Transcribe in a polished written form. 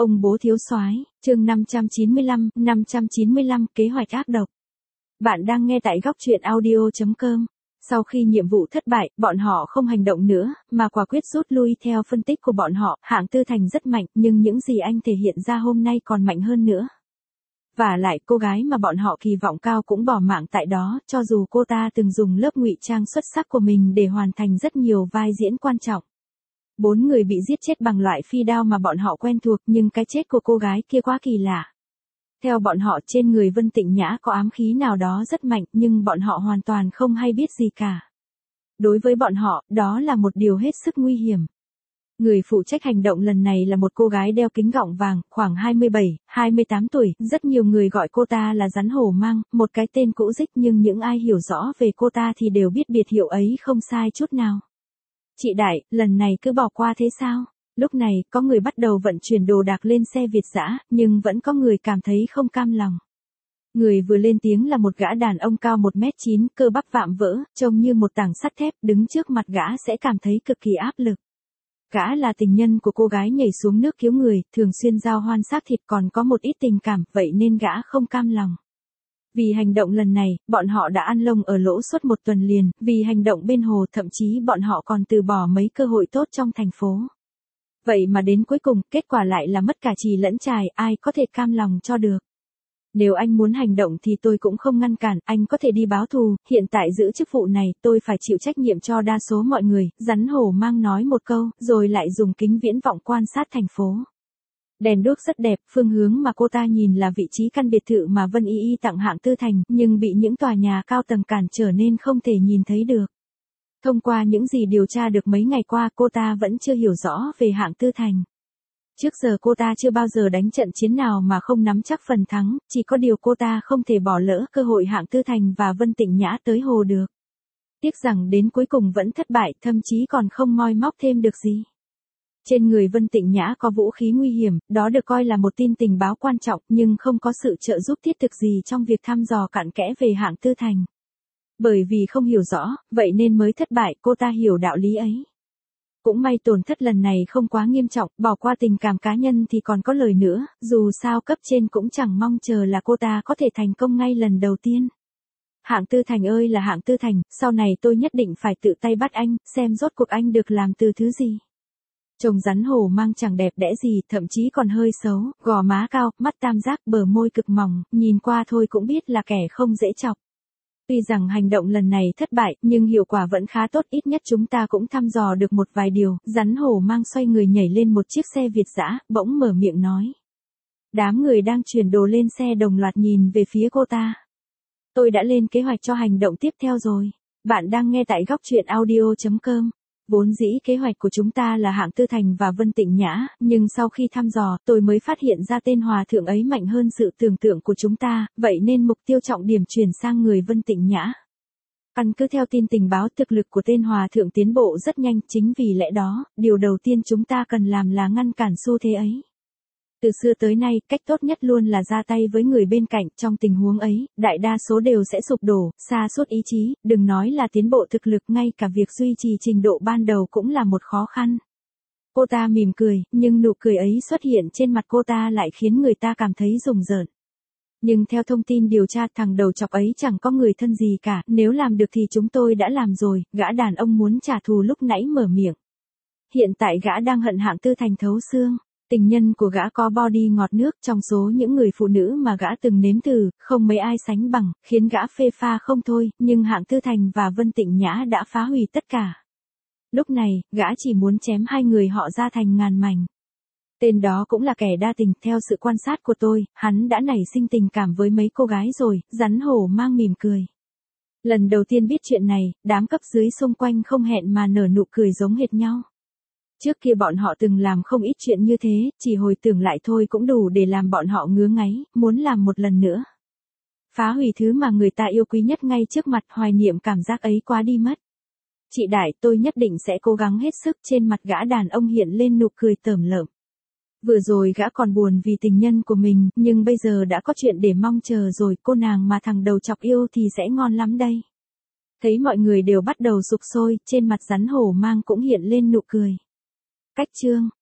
Ông bố thiếu soái, chương 595, kế hoạch ác độc. Bạn đang nghe tại góc truyện audio.com. Sau khi nhiệm vụ thất bại, bọn họ không hành động nữa, mà quả quyết rút lui. Theo phân tích của bọn họ, hạng Tư Thành rất mạnh, nhưng những gì anh thể hiện ra hôm nay còn mạnh hơn nữa. Và lại cô gái mà bọn họ kỳ vọng cao cũng bỏ mạng tại đó, cho dù cô ta từng dùng lớp ngụy trang xuất sắc của mình để hoàn thành rất nhiều vai diễn quan trọng. 4 người bị giết chết bằng loại phi đao mà bọn họ quen thuộc, nhưng cái chết của cô gái kia quá kỳ lạ. Theo bọn họ, trên người Vân Tịnh Nhã có ám khí nào đó rất mạnh, nhưng bọn họ hoàn toàn không hay biết gì cả. Đối với bọn họ, đó là một điều hết sức nguy hiểm. Người phụ trách hành động lần này là một cô gái đeo kính gọng vàng, khoảng 27, 28 tuổi, rất nhiều người gọi cô ta là rắn hổ mang, một cái tên cũ rích, nhưng những ai hiểu rõ về cô ta thì đều biết biệt hiệu ấy không sai chút nào. Chị Đại, lần này cứ bỏ qua thế sao? Lúc này, có người bắt đầu vận chuyển đồ đạc lên xe Việt dã, nhưng vẫn có người cảm thấy không cam lòng. Người vừa lên tiếng là một gã đàn ông cao 1m9, cơ bắp vạm vỡ, trông như một tảng sắt thép, đứng trước mặt gã sẽ cảm thấy cực kỳ áp lực. Gã là tình nhân của cô gái nhảy xuống nước cứu người, thường xuyên giao hoan xác thịt, còn có một ít tình cảm, vậy nên gã không cam lòng. Vì hành động lần này, bọn họ đã ăn lông ở lỗ suốt một tuần liền, vì hành động bên hồ thậm chí bọn họ còn từ bỏ mấy cơ hội tốt trong thành phố. Vậy mà đến cuối cùng, kết quả lại là mất cả chì lẫn chài, ai có thể cam lòng cho được. Nếu anh muốn hành động thì tôi cũng không ngăn cản, anh có thể đi báo thù, hiện tại giữ chức vụ này, tôi phải chịu trách nhiệm cho đa số mọi người, rắn hổ mang nói một câu, rồi lại dùng kính viễn vọng quan sát thành phố. Đèn đuốc rất đẹp, phương hướng mà cô ta nhìn là vị trí căn biệt thự mà Vân Y Y tặng hạng Tư Thành, nhưng bị những tòa nhà cao tầng cản trở nên không thể nhìn thấy được. Thông qua những gì điều tra được mấy ngày qua, cô ta vẫn chưa hiểu rõ về hạng Tư Thành. Trước giờ cô ta chưa bao giờ đánh trận chiến nào mà không nắm chắc phần thắng, chỉ có điều cô ta không thể bỏ lỡ cơ hội hạng Tư Thành và Vân Tịnh Nhã tới hồ được. Tiếc rằng đến cuối cùng vẫn thất bại, thậm chí còn không moi móc thêm được gì. Trên người Vân Tịnh Nhã có vũ khí nguy hiểm, đó được coi là một tin tình báo quan trọng, nhưng không có sự trợ giúp thiết thực gì trong việc thăm dò cặn kẽ về hạng Tư Thành. Bởi vì không hiểu rõ, vậy nên mới thất bại, cô ta hiểu đạo lý ấy. Cũng may tổn thất lần này không quá nghiêm trọng, bỏ qua tình cảm cá nhân thì còn có lời nữa, dù sao cấp trên cũng chẳng mong chờ là cô ta có thể thành công ngay lần đầu tiên. Hạng Tư Thành ơi là hạng Tư Thành, sau này tôi nhất định phải tự tay bắt anh, xem rốt cuộc anh được làm từ thứ gì. Trông rắn hổ mang chẳng đẹp đẽ gì, thậm chí còn hơi xấu, gò má cao, mắt tam giác, bờ môi cực mỏng, nhìn qua thôi cũng biết là kẻ không dễ chọc. Tuy rằng hành động lần này thất bại, nhưng hiệu quả vẫn khá tốt, ít nhất chúng ta cũng thăm dò được một vài điều. Rắn hổ mang xoay người nhảy lên một chiếc xe Việt dã, bỗng mở miệng nói. Đám người đang chuyển đồ lên xe đồng loạt nhìn về phía cô ta. Tôi đã lên kế hoạch cho hành động tiếp theo rồi. Bạn đang nghe tại góc truyện audio.com. Vốn dĩ kế hoạch của chúng ta là hạng Tư Thành và Vân Tịnh Nhã, nhưng sau khi thăm dò, tôi mới phát hiện ra tên hòa thượng ấy mạnh hơn sự tưởng tượng của chúng ta, vậy nên mục tiêu trọng điểm chuyển sang người Vân Tịnh Nhã. Căn cứ theo tin tình báo, thực lực của tên hòa thượng tiến bộ rất nhanh, chính vì lẽ đó, điều đầu tiên chúng ta cần làm là ngăn cản xu thế ấy. Từ xưa tới nay, cách tốt nhất luôn là ra tay với người bên cạnh, trong tình huống ấy, đại đa số đều sẽ sụp đổ, sa sút ý chí, đừng nói là tiến bộ thực lực, ngay cả việc duy trì trình độ ban đầu cũng là một khó khăn. Cô ta mỉm cười, nhưng nụ cười ấy xuất hiện trên mặt cô ta lại khiến người ta cảm thấy rùng rợn. Nhưng theo thông tin điều tra, thằng đầu chọc ấy chẳng có người thân gì cả, nếu làm được thì chúng tôi đã làm rồi, gã đàn ông muốn trả thù lúc nãy mở miệng. Hiện tại gã đang hận hạng Tư Thành thấu xương. Tình nhân của gã có body ngọt nước, trong số những người phụ nữ mà gã từng nếm thử, không mấy ai sánh bằng, khiến gã phê pha không thôi, nhưng hạng Tư Thành và Vân Tịnh Nhã đã phá hủy tất cả. Lúc này, gã chỉ muốn chém hai người họ ra thành ngàn mảnh. Tên đó cũng là kẻ đa tình, theo sự quan sát của tôi, hắn đã nảy sinh tình cảm với mấy cô gái rồi, rắn hổ mang mỉm cười. Lần đầu tiên biết chuyện này, đám cấp dưới xung quanh không hẹn mà nở nụ cười giống hệt nhau. Trước kia bọn họ từng làm không ít chuyện như thế, chỉ hồi tưởng lại thôi cũng đủ để làm bọn họ ngứa ngáy, muốn làm một lần nữa. Phá hủy thứ mà người ta yêu quý nhất ngay trước mặt, hoài niệm cảm giác ấy quá đi mất. Chị Đại, tôi nhất định sẽ cố gắng hết sức, trên mặt gã đàn ông hiện lên nụ cười tởm lợm. Vừa rồi gã còn buồn vì tình nhân của mình, nhưng bây giờ đã có chuyện để mong chờ rồi, cô nàng mà thằng đầu chọc yêu thì sẽ ngon lắm đây. Thấy mọi người đều bắt đầu sục sôi, trên mặt rắn hổ mang cũng hiện lên nụ cười. Cách chương